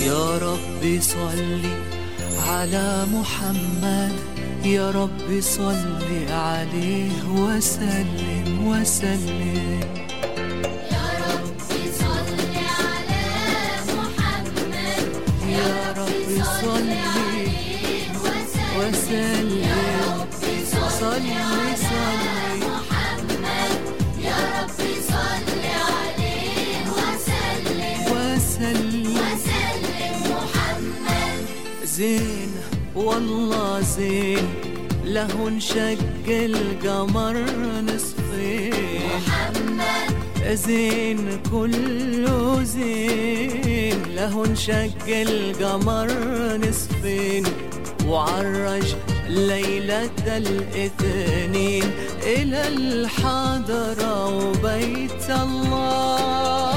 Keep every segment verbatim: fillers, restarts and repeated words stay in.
يا رب صل على محمد يا رب صل عليه وسلم وسلم يا رب صل على محمد يا رب صل عليه وسلم وسلم يا رب صل صل على صل محمد يا رب صل عليه وسلم وسلم وسلم محمد زين والله زين له انشق القمر نصفين محمد زين كله زين له انشق القمر نصفين وعرج ليلة الاثنين إلى الحضرة وبيت الله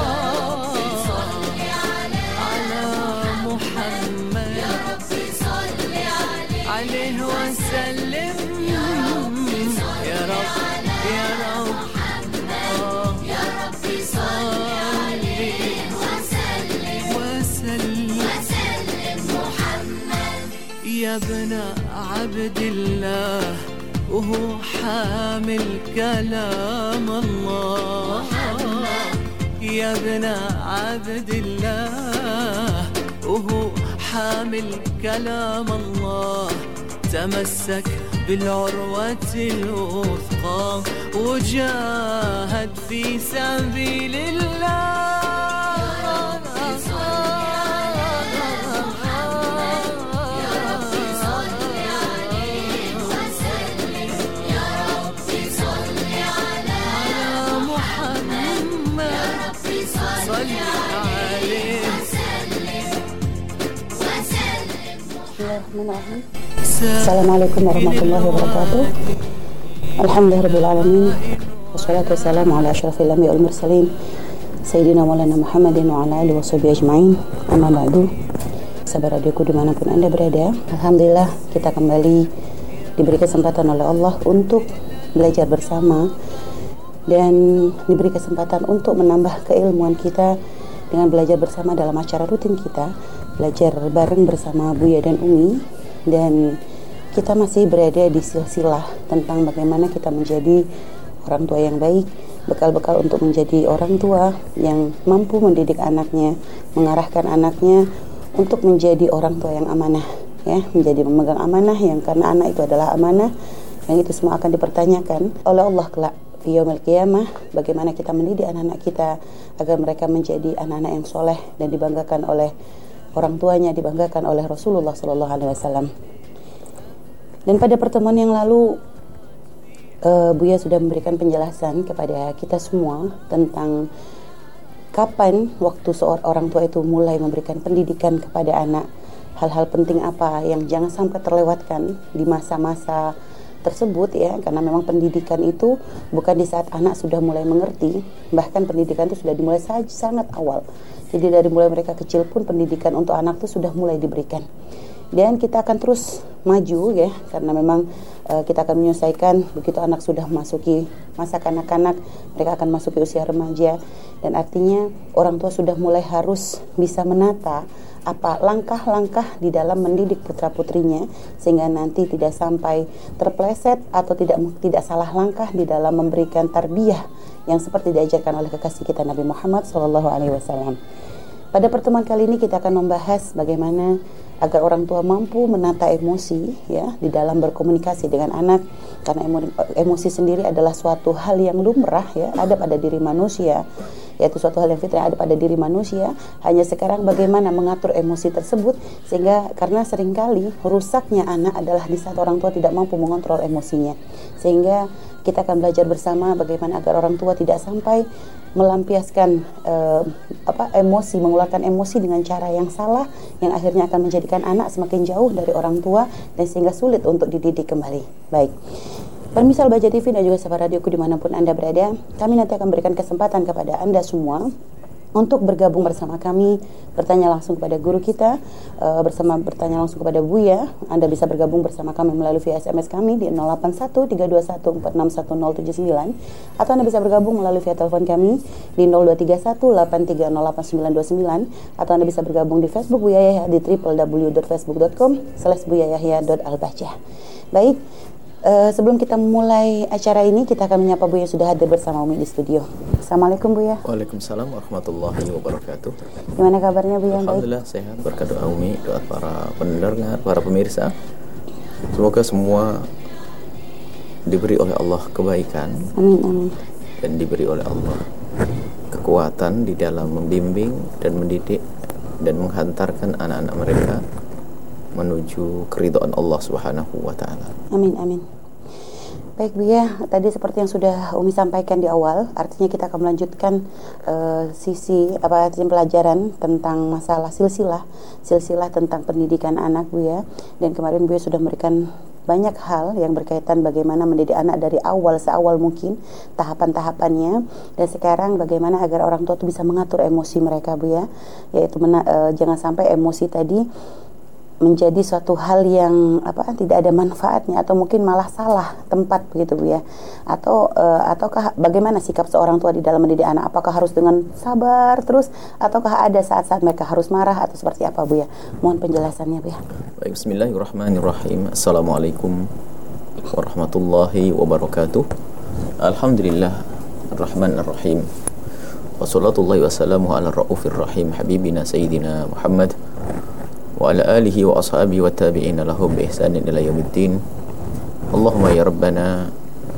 على محمد يا رب صل عليه عليه وسلم يا رب يا رب آه. يا رب صل عليه وسلم وسلم وسلم محمد يا ابن عبد الله وهو حامل كلام الله يا ابن عبد الله وهو حامل كلام الله تمسك بالعروة الوثقى وجاهد في سبيل الله Bismillahirrahmanirrahim. Assalamualaikum warahmatullahi wabarakatuh. Alhamdulillahirabbil alamin. Wassalatu wassalamu ala asyrafil anbiya'i wal mursalin Sayyidina Maulana Muhammadin wa ala alihi washabihi ajmain. Amma ba'du. Sahabat radioku dimanapun Anda berada, alhamdulillah kita kembali diberi kesempatan oleh Allah untuk belajar bersama dan diberi kesempatan untuk menambah keilmuan kita dengan belajar bersama dalam acara rutin kita, belajar bareng bersama Buya dan Umi. Dan kita masih berada di silsilah tentang bagaimana kita menjadi orang tua yang baik, bekal-bekal untuk menjadi orang tua yang mampu mendidik anaknya, mengarahkan anaknya untuk menjadi orang tua yang amanah, ya, menjadi pemegang amanah, yang karena anak itu adalah amanah, yang itu semua akan dipertanyakan oleh Allah kelak di yaumil qiyamah. Bagaimana kita mendidik anak-anak kita agar mereka menjadi anak-anak yang soleh dan dibanggakan oleh orang tuanya, dibanggakan oleh Rasulullah Sallallahu Alaihi Wasallam. Dan pada pertemuan yang lalu, uh, Buya sudah memberikan penjelasan kepada kita semua tentang kapan waktu seorang orang tua itu mulai memberikan pendidikan kepada anak, hal-hal penting apa yang jangan sampai terlewatkan di masa-masa tersebut, ya, karena memang pendidikan itu bukan di saat anak sudah mulai mengerti, bahkan pendidikan itu sudah dimulai saja sangat awal. Jadi dari mulai mereka kecil pun pendidikan untuk anak itu sudah mulai diberikan. Dan kita akan terus maju, ya, karena memang uh, kita akan menyelesaikan begitu anak sudah memasuki masa kanak-kanak, mereka akan masuki usia remaja, dan artinya orang tua sudah mulai harus bisa menata apa langkah-langkah di dalam mendidik putra-putrinya sehingga nanti tidak sampai terpleset atau tidak tidak salah langkah di dalam memberikan tarbiyah yang seperti diajarkan oleh kekasih kita Nabi Muhammad Shallallahu Alaihi Wasallam. Pada pertemuan kali ini kita akan membahas bagaimana agar orang tua mampu menata emosi, ya, di dalam berkomunikasi dengan anak, karena emosi sendiri adalah suatu hal yang lumrah, ya, ada pada diri manusia, yaitu suatu hal yang fitrah ada pada diri manusia. Hanya sekarang bagaimana mengatur emosi tersebut, sehingga karena seringkali rusaknya anak adalah di saat orang tua tidak mampu mengontrol emosinya. Sehingga kita akan belajar bersama bagaimana agar orang tua tidak sampai melampiaskan eh, apa emosi, mengeluarkan emosi dengan cara yang salah, yang akhirnya akan menjadikan anak semakin jauh dari orang tua dan sehingga sulit untuk dididik kembali. Baik, pemirsa Al-Bahjah T V dan juga sahabat radioku dimanapun Anda berada, kami nanti akan berikan kesempatan kepada Anda semua untuk bergabung bersama kami, bertanya langsung kepada guru kita, uh, bersama bertanya langsung kepada Buya. Anda bisa bergabung bersama kami melalui via S M S kami di nol delapan satu tiga dua satu empat enam satu nol tujuh sembilan, atau Anda bisa bergabung melalui via telepon kami di nol dua tiga satu delapan tiga nol delapan sembilan dua sembilan, atau Anda bisa bergabung di Facebook Buya Yahya di w w w dot facebook dot com slash buya yahya dot al bahjah. Baik, uh, sebelum kita mulai acara ini, kita akan menyapa Buya yang sudah hadir bersama Umi di studio. Assalamualaikum Buya. Waalaikumsalam warahmatullahi wabarakatuh. Gimana kabarnya Buya? Alhamdulillah baik? Sehat, berkat doa Umi, doa para pendengar, para pemirsa. Semoga semua diberi oleh Allah kebaikan. Amin, amin. Dan diberi oleh Allah kekuatan di dalam membimbing dan mendidik dan menghantarkan anak-anak mereka menuju keridhaan Allah Subhanahu wa taala. Amin, amin. Baik Buya, tadi seperti yang sudah Umi sampaikan di awal, artinya kita akan melanjutkan uh, sisi apa artinya pelajaran tentang masalah silsilah, silsilah tentang pendidikan anak Buya. Dan kemarin Buya sudah memberikan banyak hal yang berkaitan bagaimana mendidik anak dari awal seawal mungkin, tahapan-tahapannya. Dan sekarang bagaimana agar orang tua itu bisa mengatur emosi mereka Buya, yaitu mena- uh, jangan sampai emosi tadi menjadi suatu hal yang apa tidak ada manfaatnya, atau mungkin malah salah tempat begitu Bu ya. Atau uh, ataukah bagaimana sikap seorang tua di dalam mendidik anak? Apakah harus dengan sabar terus, ataukah ada saat-saat mereka harus marah, atau seperti apa Bu ya? Mohon penjelasannya Bu ya. Baik, bismillahirrahmanirrahim. Assalamualaikum warahmatullahi wabarakatuh. Alhamdulillah Ar-Rahman Ar-Rahim. Wassalatullahi wassalamu ala ra'ufir rahim habibina sayyidina Muhammad wa ala alihi wa ashabihi wa tabi'ina lahum bi ihsanin ila yaumiddin. Allahumma ya rabbana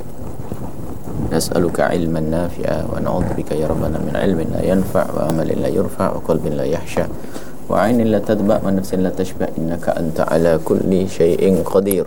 nas'aluka ilman nafi'a wa na'udzubika ya rabbana min ilmin la yanfa' wa amalin la yurfa' wa qalbin la yahsha wa 'ainin la tadba' wa nafsin la tashba' innaka anta ala kulli syai'in qadir.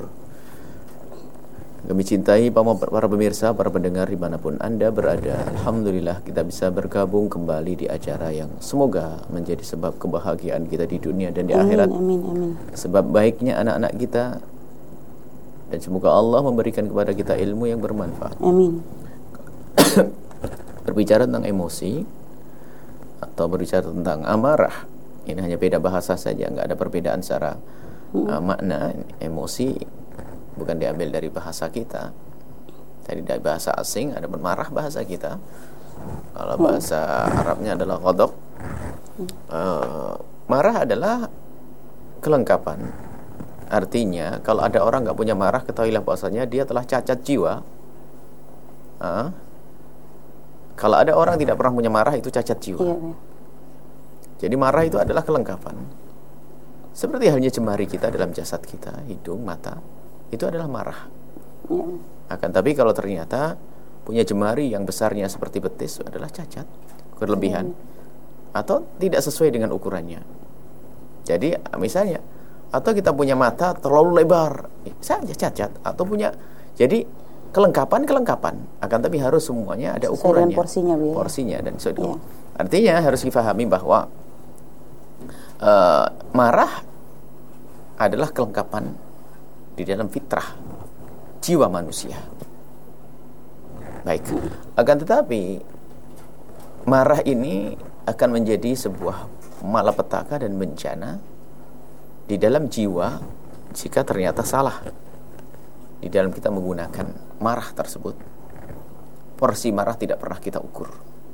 Kami cintai para pemirsa, para pendengar dimanapun Anda berada. Alhamdulillah kita bisa bergabung kembali di acara yang semoga menjadi sebab kebahagiaan kita di dunia dan di amin, akhirat. Amin, amin. Sebab baiknya anak-anak kita, dan semoga Allah memberikan kepada kita ilmu yang bermanfaat. Amin. Berbicara tentang emosi atau berbicara tentang amarah, ini hanya beda bahasa saja, nggak ada perbedaan secara hmm. uh, makna. Emosi bukan diambil dari bahasa kita, dari bahasa asing, ada marah bahasa kita. Kalau bahasa Arabnya adalah ghadab. Uh, marah adalah kelengkapan. Artinya kalau ada orang nggak punya marah, ketahuilah bahwasanya dia telah cacat jiwa. Uh, kalau ada orang tidak pernah punya marah, itu cacat jiwa. Iya, iya. Jadi marah itu adalah kelengkapan. Seperti halnya jemari kita dalam jasad kita, hidung, mata, itu adalah marah. Ya. Akan tapi kalau ternyata punya jemari yang besarnya seperti betis, itu adalah cacat, berlebihan, ya. Atau tidak sesuai dengan ukurannya. Jadi misalnya, atau kita punya mata terlalu lebar, saja cacat. Atau punya, jadi kelengkapan kelengkapan. Akan tapi harus semuanya ada sesuai ukurannya, dengan porsinya, Bu, ya? porsinya dan sesuai. Ya. Artinya harus difahami bahwa uh, marah adalah kelengkapan di dalam fitrah jiwa manusia. Baik, akan tetapi marah ini akan menjadi sebuah malapetaka dan bencana di dalam jiwa jika ternyata salah di dalam kita menggunakan marah tersebut. Porsi marah tidak pernah kita ukur,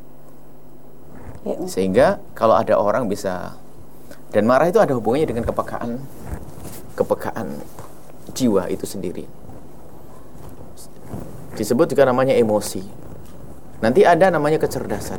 sehingga kalau ada orang bisa, dan marah itu ada hubungannya dengan kepekaan kepekaan jiwa itu sendiri. Disebut juga namanya emosi. Nanti ada namanya kecerdasan.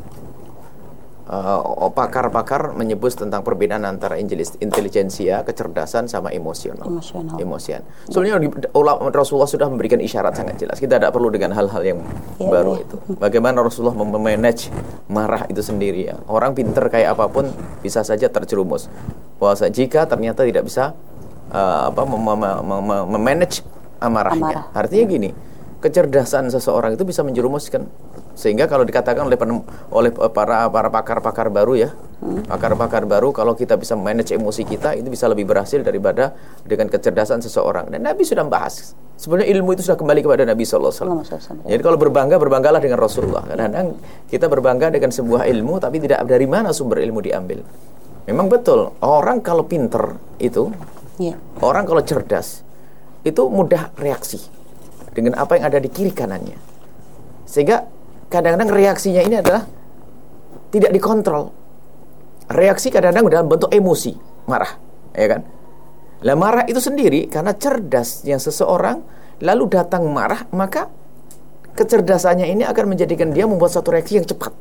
Uh, pakar-pakar menyebut tentang perbedaan antara intelijensia, kecerdasan, sama emosional. Emosional. Emosian. Soalnya Rasulullah sudah memberikan isyarat sangat jelas. Kita tidak perlu dengan hal-hal yang ya, baru ya. Itu. Bagaimana Rasulullah memanage marah itu sendiri. Ya. Orang pinter kayak apapun bisa saja terjerumus. Bahwa jika ternyata tidak bisa uh, apa memanage amarahnya. Amarah. Artinya gini, kecerdasan seseorang itu bisa menjerumuskan. Sehingga kalau dikatakan oleh penem, oleh para para pakar-pakar baru ya, hmm. pakar-pakar baru, kalau kita bisa manage emosi kita, itu bisa lebih berhasil daripada dengan kecerdasan seseorang. Dan Nabi sudah membahas Sebenarnya ilmu itu sudah kembali kepada Nabi sallallahu alaihi wasallam. Jadi kalau berbangga, berbanggalah dengan Rasulullah. Kadang-kadang kita berbangga dengan sebuah ilmu, tapi tidak dari mana sumber ilmu diambil. Memang betul, orang kalau pinter itu, yeah. orang kalau cerdas, itu mudah reaksi dengan apa yang ada di kiri kanannya. Sehingga kadang-kadang reaksinya ini adalah tidak dikontrol. Reaksi kadang-kadang dalam bentuk emosi, marah, ya kan? Lah marah itu sendiri karena cerdasnya seseorang lalu datang marah, maka kecerdasannya ini akan menjadikan dia membuat satu reaksi yang cepat.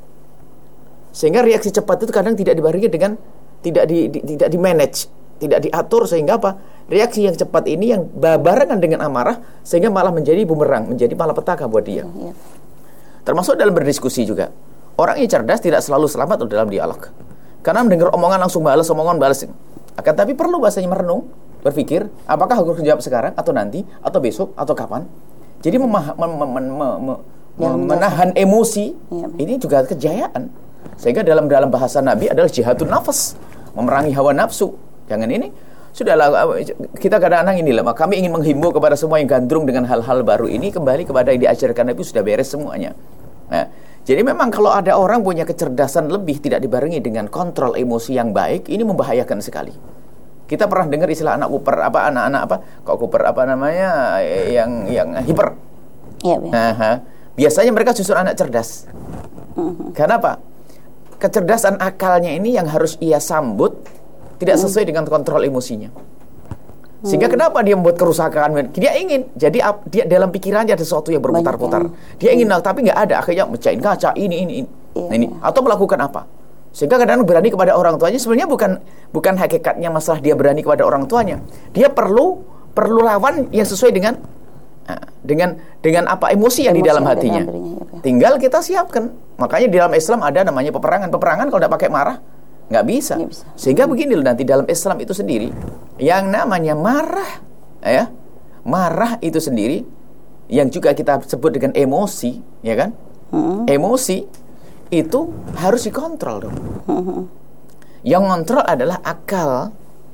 Sehingga reaksi cepat itu kadang tidak dibarengi dengan tidak di, di tidak di manage, tidak diatur, sehingga apa? Reaksi yang cepat ini yang barengan dengan amarah sehingga malah menjadi bumerang, menjadi malapetaka buat dia. Ya, ya. Termasuk dalam berdiskusi juga. Orang yang cerdas tidak selalu selamat dalam dialog. Karena mendengar omongan langsung balas, omongan balas. Akan tapi perlu bahasanya merenung, berpikir, apakah aku harus jawab sekarang atau nanti atau besok atau kapan? Jadi memah- mem- mem- mem- mem- ya, menahan emosi ya, ini juga kejayaan. Sehingga dalam dalam bahasa Nabi adalah jihadun nafas, memerangi hawa nafsu. Jangan ini sudahlah, kita kadang-kadang inilah, kami ingin menghimbau kepada semua yang gandrung dengan hal-hal baru ini kembali kepada yang diajarkan Nabi, sudah beres semuanya. Nah, jadi memang kalau ada orang punya kecerdasan lebih tidak dibarengi dengan kontrol emosi yang baik, ini membahayakan sekali. Kita pernah dengar istilah anak kuper, apa anak-anak apa? Kok kuper apa namanya? Yang yang hiper. Iya, nah, biasanya mereka justru anak cerdas. Uh-huh. Karena apa? Kecerdasan akalnya ini yang harus ia sambut tidak sesuai uh-huh. dengan kontrol emosinya. Sehingga uh-huh. kenapa dia membuat kerusakan? Dia ingin, jadi dia dalam pikirannya ada sesuatu yang berputar-putar. Dia ingin, uh-huh. tapi nggak ada. Akhirnya mecahin kaca ini ini ini. Uh-huh. Nah, ini atau melakukan apa? Sehingga kadang-kadang berani kepada orang tuanya sebenarnya bukan bukan hakikatnya masalah dia berani kepada orang tuanya. Dia perlu perlu lawan yang sesuai dengan nah, dengan dengan apa emosi yang emosi di dalam hatinya. Dirinya, ya. Tinggal kita siapkan. Makanya di dalam Islam ada namanya peperangan. Peperangan kalau tidak pakai marah nggak bisa. bisa. Sehingga begini loh, nanti dalam Islam itu sendiri yang namanya marah, ya marah itu sendiri yang juga kita sebut dengan emosi, ya kan? Hmm. Emosi itu harus dikontrol dong. Uh-huh. Yang kontrol adalah akal,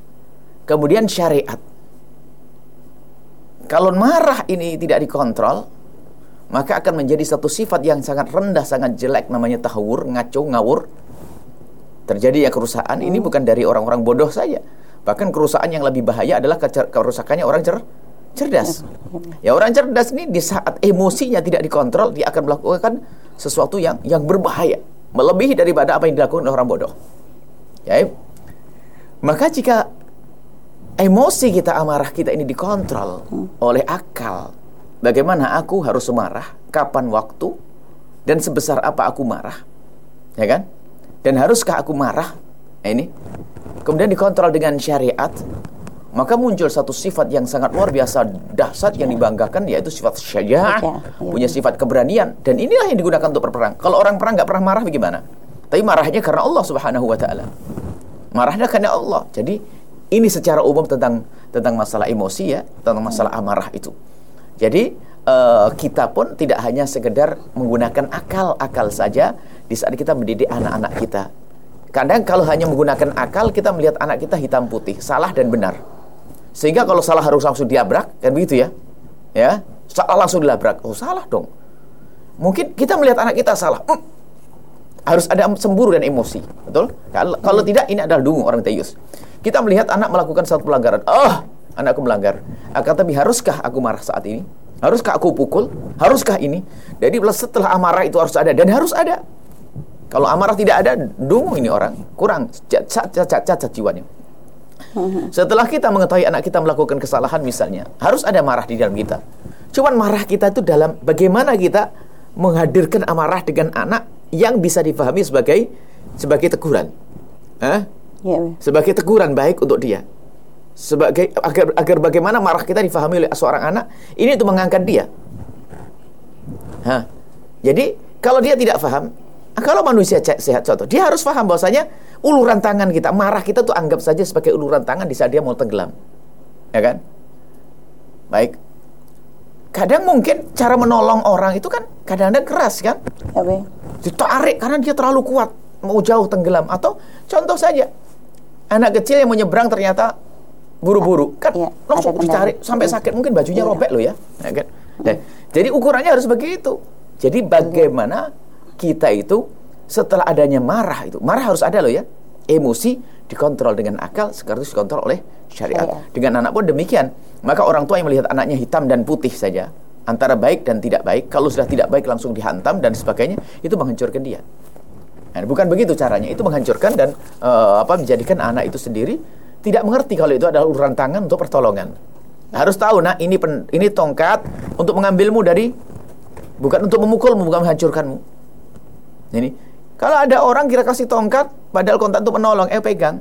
kemudian syariat. Kalau marah ini tidak dikontrol, maka akan menjadi satu sifat yang sangat rendah, sangat jelek, namanya tahawur, ngaco, ngawur. Terjadi ya kerusakan. Uh-huh. Ini bukan dari orang-orang bodoh saja. Bahkan kerusakan yang lebih bahaya adalah kerusakannya orang cer- cerdas. Uh-huh. Ya orang cerdas ini di saat emosinya tidak dikontrol, dia akan melakukan sesuatu yang yang berbahaya, melebihi daripada apa yang dilakukan oleh orang bodoh. Ya. Maka jika emosi kita, amarah kita ini dikontrol hmm. oleh akal, bagaimana aku harus marah, kapan waktu, dan sebesar apa aku marah, ya kan? Dan haruskah aku marah? Nah, ini kemudian dikontrol dengan syariat, maka muncul satu sifat yang sangat luar biasa dahsyat yang dibanggakan, yaitu sifat syaja'ah, ya, ya. punya sifat keberanian, dan inilah yang digunakan untuk berperang. Kalau orang perang nggak pernah marah bagaimana? Tapi marahnya karena Allah Subhanahu wa taala. Marahnya karena Allah. Jadi ini secara umum tentang tentang masalah emosi, ya, tentang masalah amarah itu. Jadi uh, kita pun tidak hanya sekedar menggunakan akal-akal saja di saat kita mendidik anak-anak kita. Kadang kalau hanya menggunakan akal, kita melihat anak kita hitam putih, salah dan benar. Sehingga kalau salah harus langsung diabrak, kan begitu ya? Ya, salah langsung dilabrak. Oh, salah dong. Mungkin kita melihat anak kita salah, hmm, harus ada cemburu dan emosi, betul? Kalau, kalau tidak, ini adalah dungu, orang Tayus. Kita melihat anak melakukan satu pelanggaran. Oh, anakku melanggar. Akan tapi haruskah aku marah saat ini? Haruskah aku pukul? Haruskah ini? Jadi setelah amarah itu harus ada, dan harus ada. Kalau amarah tidak ada, dungu ini orang, kurang cacat jiwanya. Setelah kita mengetahui anak kita melakukan kesalahan misalnya, harus ada marah di dalam kita. Cuman marah kita itu dalam bagaimana kita menghadirkan amarah dengan anak yang bisa difahami sebagai sebagai teguran, Hah? Ya, sebagai teguran baik untuk dia, sebagai agar agar bagaimana marah kita difahami oleh seorang anak ini untuk mengangkat dia. Hah? Jadi kalau dia tidak paham, kalau manusia sehat contoh, dia harus paham bahwasanya uluran tangan kita, marah kita tuh anggap saja sebagai uluran tangan di saat dia mau tenggelam, ya kan? Baik. Kadang mungkin cara menolong orang itu kan kadang-kadang keras kan? Ya, ditarik karena dia terlalu kuat, mau jauh tenggelam. Atau contoh saja, anak kecil yang mau nyebrang ternyata buru-buru kan Iya, langsung ada dicari kendala. sampai sakit, mungkin bajunya Iya. robek loh ya, ya kan? Nah, jadi ukurannya harus begitu. Jadi bagaimana kita itu setelah adanya marah itu, marah harus ada loh ya, emosi dikontrol dengan akal, sekaligus dikontrol oleh syariat. Syariat. Dengan anak pun demikian. Maka orang tua yang melihat anaknya hitam dan putih saja, antara baik dan tidak baik, kalau sudah tidak baik langsung dihantam dan sebagainya, itu menghancurkan dia. Nah, bukan begitu caranya, itu menghancurkan dan uh, apa menjadikan anak itu sendiri tidak mengerti kalau itu adalah uluran tangan untuk pertolongan. Harus tahu, nah ini pen, ini tongkat untuk mengambilmu dari, bukan untuk memukulmu, bukan menghancurkanmu. Ini kalau ada orang kira kasih tongkat, padahal kontak untuk menolong, eh pegang,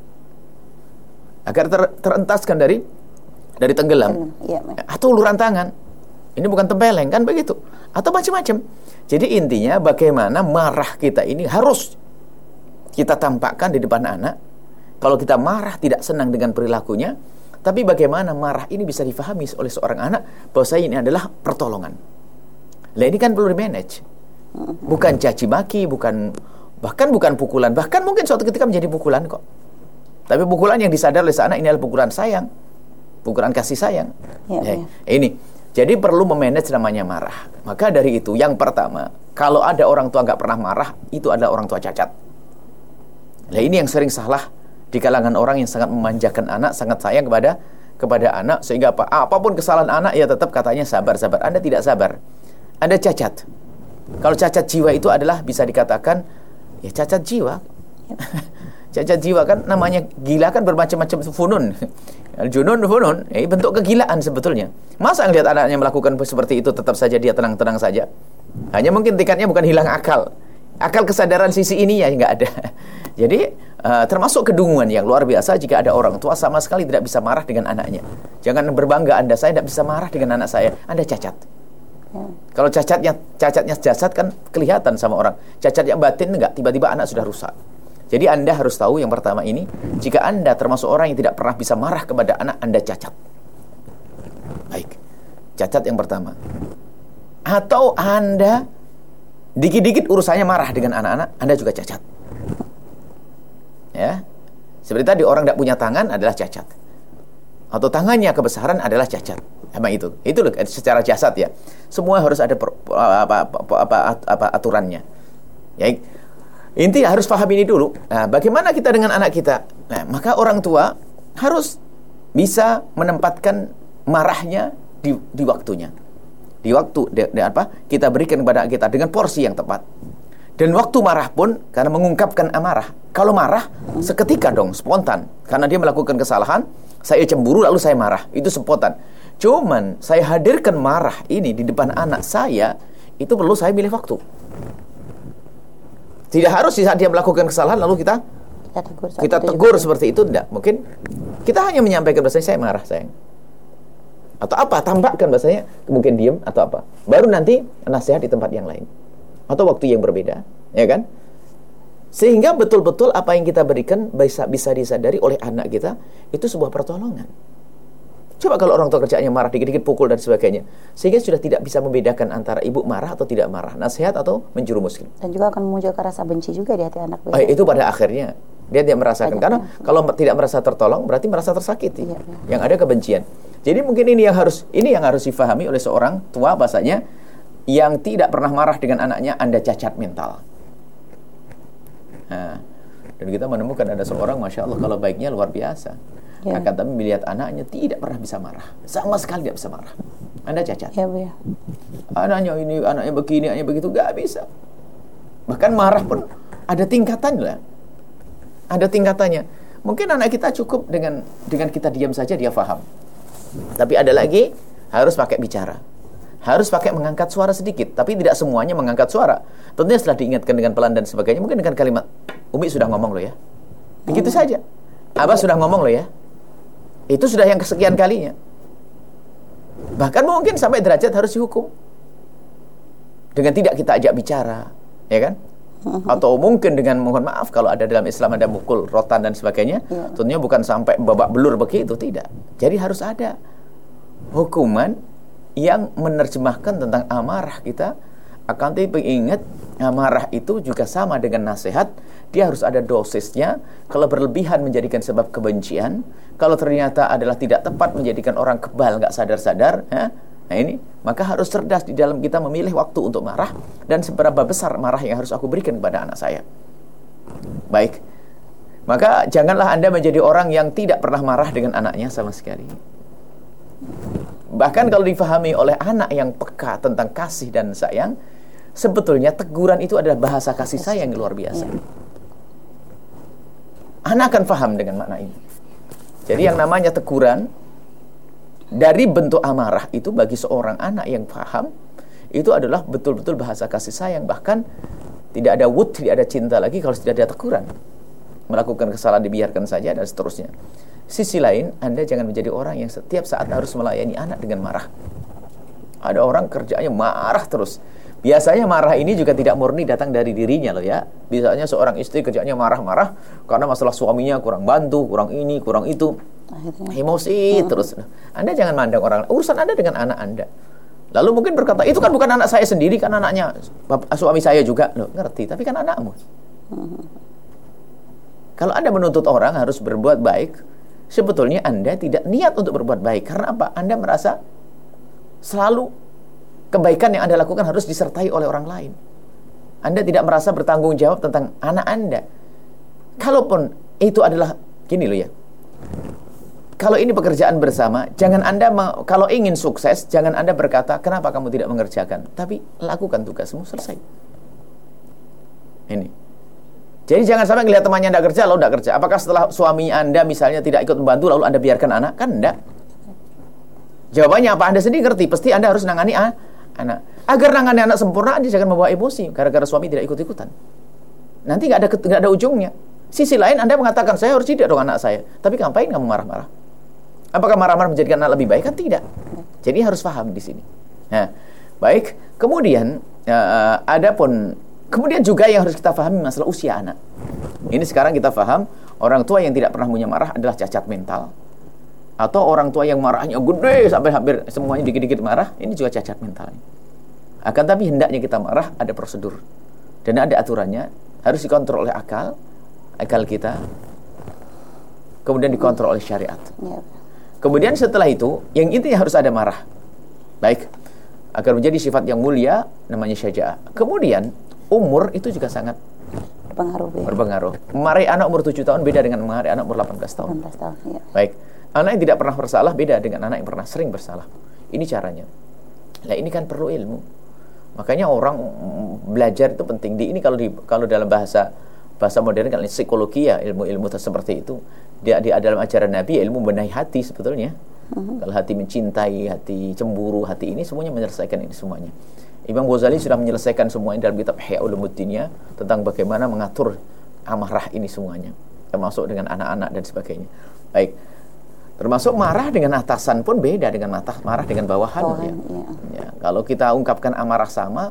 agar ter, terentaskan dari dari tenggelam, Iya, atau uluran tangan. Ini bukan tempeleng kan begitu, atau macam-macam. Jadi intinya bagaimana marah kita ini harus kita tampakkan di depan anak. Kalau kita marah tidak senang dengan perilakunya, tapi bagaimana marah ini bisa difahami oleh seorang anak bahwa saya ini adalah pertolongan. Nah ini kan perlu di-manage. Bukan caci maki, bukan bahkan bukan pukulan, bahkan mungkin suatu ketika menjadi pukulan kok. Tapi pukulan yang disadar oleh anak ini adalah pukulan sayang, pukulan kasih sayang. Ya, Eh, ya. Ini jadi perlu memanage namanya marah. Maka dari itu yang pertama, kalau ada orang tua nggak pernah marah, itu adalah orang tua cacat. Nah ini yang sering salah di kalangan orang yang sangat memanjakan anak, sangat sayang kepada kepada anak, sehingga apa, apapun kesalahan anak ya tetap katanya sabar, sabar. Anda tidak sabar, Anda cacat. Kalau cacat jiwa itu adalah bisa dikatakan ya cacat jiwa. Cacat jiwa kan namanya gila kan bermacam-macam funun. Junun funun, eh, bentuk kegilaan sebetulnya. Masa ngelihat anaknya melakukan seperti itu tetap saja dia tenang-tenang saja? Hanya mungkin tingkatnya bukan hilang akal. Akal kesadaran sisi ini ya nggak ada. Jadi uh, termasuk kedunguan yang luar biasa jika ada orang tua sama sekali tidak bisa marah dengan anaknya. Jangan berbangga Anda, saya tidak bisa marah dengan anak saya. Anda cacat. Ya. Kalau cacatnya cacatnya jasad kan kelihatan sama orang. Cacatnya batin enggak, tiba-tiba anak sudah rusak. Jadi Anda harus tahu yang pertama ini, jika Anda termasuk orang yang tidak pernah bisa marah kepada anak, Anda cacat. Baik. Cacat yang pertama. Atau Anda dikit-dikit urusannya marah dengan anak-anak, Anda juga cacat. Ya. Seperti tadi orang tidak punya tangan adalah cacat. Atau tangannya kebesaran adalah cacat. Emang itu. Itu loh secara jasad ya. Semua harus ada per, apa, apa, apa, apa aturannya. Ya. Inti harus paham ini dulu. Nah, bagaimana kita dengan anak kita? Nah, maka orang tua harus bisa menempatkan marahnya di, di waktunya. Di waktu di, di, apa? Kita berikan kepada kita dengan porsi yang tepat. Dan waktu marah pun karena mengungkapkan amarah. Kalau marah seketika dong, spontan. Karena dia melakukan kesalahan, saya cemburu lalu saya marah. Itu spontan. Cuman saya hadirkan marah ini di depan anak saya, itu perlu saya milih waktu. Tidak harus di saat dia melakukan kesalahan lalu kita Kita tegur, saat kita itu tegur juga. seperti itu, tidak. Mungkin kita hanya menyampaikan bahasanya saya marah sayang. Atau apa, tambahkan bahasanya mungkin diam atau apa. Baru nanti nasihat di tempat yang lain. Atau waktu yang berbeda, ya kan? Sehingga betul-betul apa yang kita berikan bisa bisa disadari oleh anak kita itu sebuah pertolongan. Coba kalau orang tua kerjanya marah, dikit-dikit pukul dan sebagainya, sehingga sudah tidak bisa membedakan antara ibu marah atau tidak marah, nasihat atau menjerumuskan. Dan juga akan memunculkan rasa benci juga di hati anak. Oh, itu pada akhirnya dia tidak merasakan. Banyak, Karena ya. kalau tidak merasa tertolong berarti merasa tersakiti. Iya, iya. Yang ada kebencian. Jadi mungkin ini yang harus ini yang harus difahami oleh seorang tua bahasanya, yang tidak pernah marah dengan anaknya, Anda cacat mental. Nah, dan kita menemukan ada seorang, Masya Allah, kalau baiknya luar biasa. Ya. Akan tapi melihat anaknya tidak pernah bisa marah, sama sekali tidak bisa marah. Anda cacat. Ya, Bu ya. Anaknya ini, anaknya begini, anaknya begitu, gak bisa. Bahkan marah pun ada tingkatan lah. Ada tingkatannya. Mungkin anak kita cukup dengan dengan kita diam saja dia faham. Tapi ada lagi harus pakai bicara. Harus pakai mengangkat suara sedikit, tapi tidak semuanya mengangkat suara. Tentunya setelah diingatkan dengan pelan dan sebagainya, mungkin dengan kalimat, Umi sudah ngomong loh ya. Begitu hmm. saja. Abah sudah ngomong loh ya. Itu sudah yang kesekian kalinya. Bahkan mungkin sampai derajat harus dihukum. Dengan tidak kita ajak bicara, ya kan? Atau mungkin dengan mohon maaf kalau ada dalam Islam ada mukul, rotan dan sebagainya, ya. Tentunya bukan sampai babak belur begitu, tidak. Jadi harus ada hukuman yang menerjemahkan tentang amarah kita. Akan tapi ingat Nah, marah itu juga sama dengan nasihat. Dia harus ada dosisnya. Kalau berlebihan menjadikan sebab kebencian, kalau ternyata adalah tidak tepat menjadikan orang kebal, nggak sadar-sadar, ya. Nah ini, maka harus cerdas di dalam kita memilih waktu untuk marah dan seberapa besar marah yang harus aku berikan kepada anak saya. Baik, maka janganlah Anda menjadi orang yang tidak pernah marah dengan anaknya sama sekali. Bahkan kalau difahami oleh anak yang peka tentang kasih dan sayang, sebetulnya teguran itu adalah bahasa kasih sayang yang luar biasa. Anak akan paham dengan makna ini. Jadi yang namanya teguran dari bentuk amarah itu bagi seorang anak yang paham, itu adalah betul-betul bahasa kasih sayang. Bahkan tidak ada wud, tidak ada cinta lagi kalau tidak ada teguran. Melakukan kesalahan dibiarkan saja dan seterusnya. Sisi lain, Anda jangan menjadi orang yang setiap saat harus melayani anak dengan marah. Ada orang kerjanya marah terus. Biasanya marah ini juga tidak murni datang dari dirinya loh ya. Biasanya seorang istri kerjanya marah-marah karena masalah suaminya kurang bantu, kurang ini, kurang itu. Akhirnya emosi oh. terus. Anda jangan mandang orang, urusan Anda dengan anak Anda. Lalu mungkin berkata, itu kan bukan anak saya sendiri, kan anaknya suami saya juga. Loh, ngerti, tapi kan anakmu. Hmm. Kalau Anda menuntut orang harus berbuat baik, sebetulnya Anda tidak niat untuk berbuat baik. Karena apa? Anda merasa selalu kebaikan yang Anda lakukan harus disertai oleh orang lain. Anda tidak merasa bertanggung jawab tentang anak Anda. Kalaupun itu adalah, gini loh ya, kalau ini pekerjaan bersama, jangan Anda, kalau ingin sukses, jangan Anda berkata, kenapa kamu tidak mengerjakan? Tapi lakukan tugasmu, selesai. Ini. Jadi jangan sampai ngelihat temannya tidak kerja, lalu tidak kerja. Apakah setelah suami Anda misalnya tidak ikut membantu, lalu Anda biarkan anak? Kan enggak. Jawabannya apa? Anda sendiri ngerti. Pasti Anda harus nangani ah, anak. Agar nangani anak sempurna, Anda jangan membawa emosi gara-gara suami tidak ikut-ikutan. Nanti nggak ada nggak ada ujungnya. Sisi lain Anda mengatakan, saya harus didik dong anak saya. Tapi ngapain kamu marah-marah? Apakah marah-marah menjadikan anak lebih baik? Kan tidak. Jadi harus paham di sini. Nah, baik. Kemudian uh, ada pun kemudian juga yang harus kita pahami masalah usia anak. Ini sekarang kita paham orang tua yang tidak pernah punya marah adalah cacat mental. Atau orang tua yang marahnya gede sampai hampir semuanya dikit-dikit marah, ini juga cacat mental. Akan tapi hendaknya kita marah ada prosedur dan ada aturannya, harus dikontrol oleh akal, akal kita, kemudian dikontrol oleh syariat. Kemudian setelah itu, yang intinya harus ada marah. Baik, agar menjadi sifat yang mulia, namanya syaja'ah. Kemudian umur itu juga sangat berpengaruh. Ya. Berpengaruh. Memarahi anak umur tujuh tahun beda dengan memarahi anak umur delapan belas tahun. delapan belas tahun ya. Baik. Anak yang tidak pernah bersalah beda dengan anak yang pernah sering bersalah. Ini caranya. Nah, ini kan perlu ilmu. Makanya orang belajar itu penting. Di ini kalau di kalau dalam bahasa bahasa modern kan psikologi ya, ilmu-ilmu seperti itu. Dia di dalam ajaran Nabi ilmu membenahi hati sebetulnya. Uh-huh. Kalau hati mencintai, hati cemburu, hati ini semuanya menyelesaikan ini semuanya. Imam Ghazali sudah menyelesaikan semuanya dalam kitab Ihya Ulumuddin tentang bagaimana mengatur amarah ini semuanya, termasuk dengan anak-anak dan sebagainya. Baik. Termasuk marah dengan atasan pun beda dengan marah, marah dengan bawahan. Oh, ya. Iya. Ya, kalau kita ungkapkan amarah sama,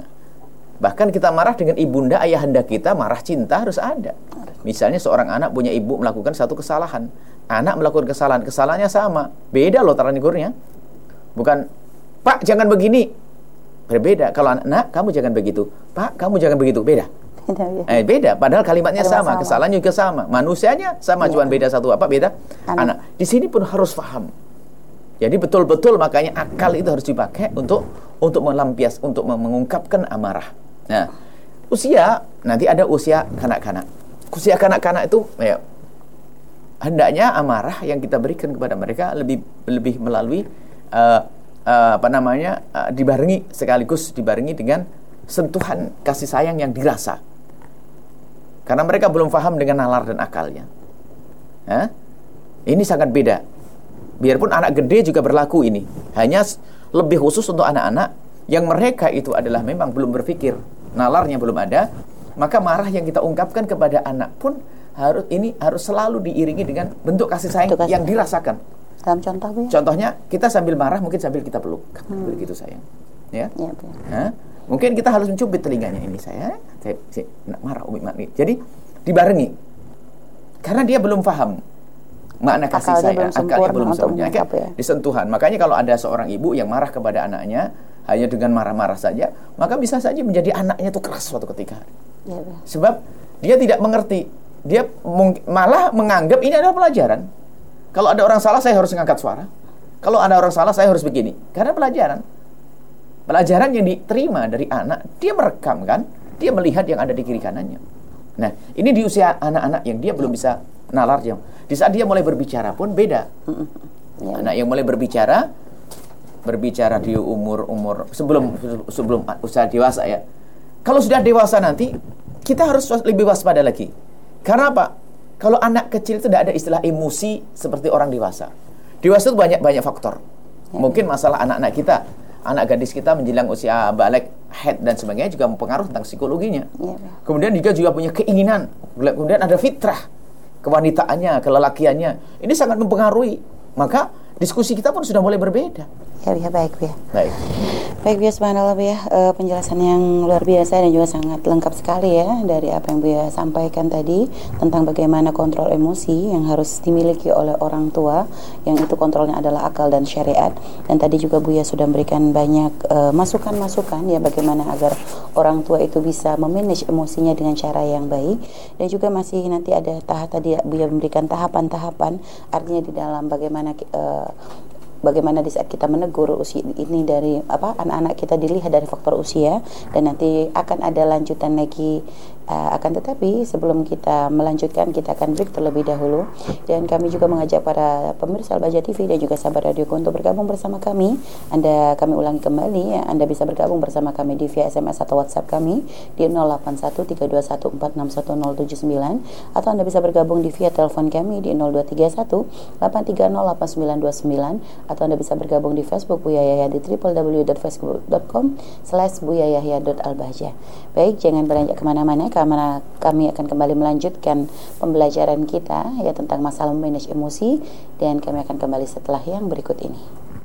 bahkan kita marah dengan ibunda, ayahanda kita, marah cinta harus ada. Misalnya seorang anak punya ibu melakukan satu kesalahan, anak melakukan kesalahan, kesalahannya sama, beda loh tara negurnya. Bukan, Pak jangan begini, berbeda. Kalau anak, kamu jangan begitu, Pak kamu jangan begitu, beda. Beda, ya. eh, beda. Padahal kalimatnya sama, sama, kesalahannya juga sama, manusianya sama, ya. Cuma beda satu apa? Beda anak. anak. Di sini pun harus paham. Jadi betul-betul makanya akal itu harus dipakai untuk untuk melampias, untuk mengungkapkan amarah. Nah, usia nanti ada usia kanak-kanak. Usia kanak-kanak itu, ya, hendaknya amarah yang kita berikan kepada mereka lebih lebih melalui uh, uh, apa namanya uh, dibarengi sekaligus dibarengi dengan sentuhan kasih sayang yang dirasa. Karena mereka belum paham dengan nalar dan akalnya. Hah? Ini sangat beda. Biarpun anak gede juga berlaku ini. Hanya lebih khusus untuk anak-anak yang mereka itu adalah memang belum berpikir, nalarnya belum ada, maka marah yang kita ungkapkan kepada anak pun harus ini harus selalu diiringi dengan bentuk kasih sayang kasih yang dirasakan. Dalam contoh, Bu? Contohnya kita sambil marah mungkin sambil kita peluk. Hmm. Begitu sayang. Ya. Ya, Hah? Mungkin kita harus mencubit telinganya ini saya, saya, saya nak marah Umi Makni. Jadi dibarengi. Karena dia belum paham makna kasih sayang, akalnya belum sempurna, ya. Disentuhan. Makanya kalau ada seorang ibu yang marah kepada anaknya, hanya dengan marah-marah saja, maka bisa saja menjadi anaknya itu keras suatu ketika. Ya, ya. Sebab dia tidak mengerti, dia mung- malah menganggap ini adalah pelajaran. Kalau ada orang salah, saya harus mengangkat suara. Kalau ada orang salah, saya harus begini. Karena pelajaran. Pelajaran yang diterima dari anak, dia merekam kan, dia melihat yang ada di kiri kanannya. Nah, ini di usia anak-anak yang dia belum bisa nalar jam. Di saat dia mulai berbicara pun beda. Ya. Anak yang mulai berbicara, berbicara di umur-umur sebelum sebelum usia dewasa ya. Kalau sudah dewasa nanti, kita harus lebih waspada lagi. Karena apa? Kalau anak kecil itu tidak ada istilah emosi seperti orang dewasa. Dewasa itu banyak banyak faktor. Ya. Mungkin masalah anak-anak kita, anak gadis kita menjelang usia balik, head dan sebagainya juga mempengaruhi tentang psikologinya. Ya. Kemudian dia juga punya keinginan. Kemudian ada fitrah, kewanitaannya, kelelakiannya. Ini sangat mempengaruhi. Maka diskusi kita pun sudah mulai berbeda. Ya, ya baik ya. Baik. Baik Buya, subhanallah Buya, uh, penjelasan yang luar biasa dan juga sangat lengkap sekali ya dari apa yang Buya sampaikan tadi tentang bagaimana kontrol emosi yang harus dimiliki oleh orang tua, yang itu kontrolnya adalah akal dan syariat. Dan tadi juga Buya sudah memberikan banyak uh, masukan-masukan ya bagaimana agar orang tua itu bisa memanage emosinya dengan cara yang baik. Dan juga masih nanti ada tahap tadi Buya memberikan tahapan-tahapan, artinya di dalam bagaimana uh, bagaimana di saat kita menegur usia ini dari apa anak-anak kita dilihat dari faktor usia, dan nanti akan ada lanjutan lagi. Uh, akan tetapi sebelum kita melanjutkan, kita akan break terlebih dahulu, dan kami juga mengajak para pemirsa Al-Bahjah T V dan juga sahabat radioku untuk bergabung bersama kami. Anda, kami ulangi kembali ya, Anda bisa bergabung bersama kami di via S M S atau WhatsApp kami di nol delapan satu tiga dua satu empat enam satu nol tujuh sembilan, atau Anda bisa bergabung di via telepon kami di nol dua tiga satu delapan tiga nol delapan sembilan dua sembilan, atau Anda bisa bergabung di Facebook Buya Yahya di w w w dot facebook dot com slash buya yahya dot albahjah. Baik, jangan beranjak kemana-mana karena kami akan kembali melanjutkan pembelajaran kita ya tentang masalah manage emosi, dan kami akan kembali setelah yang berikut ini.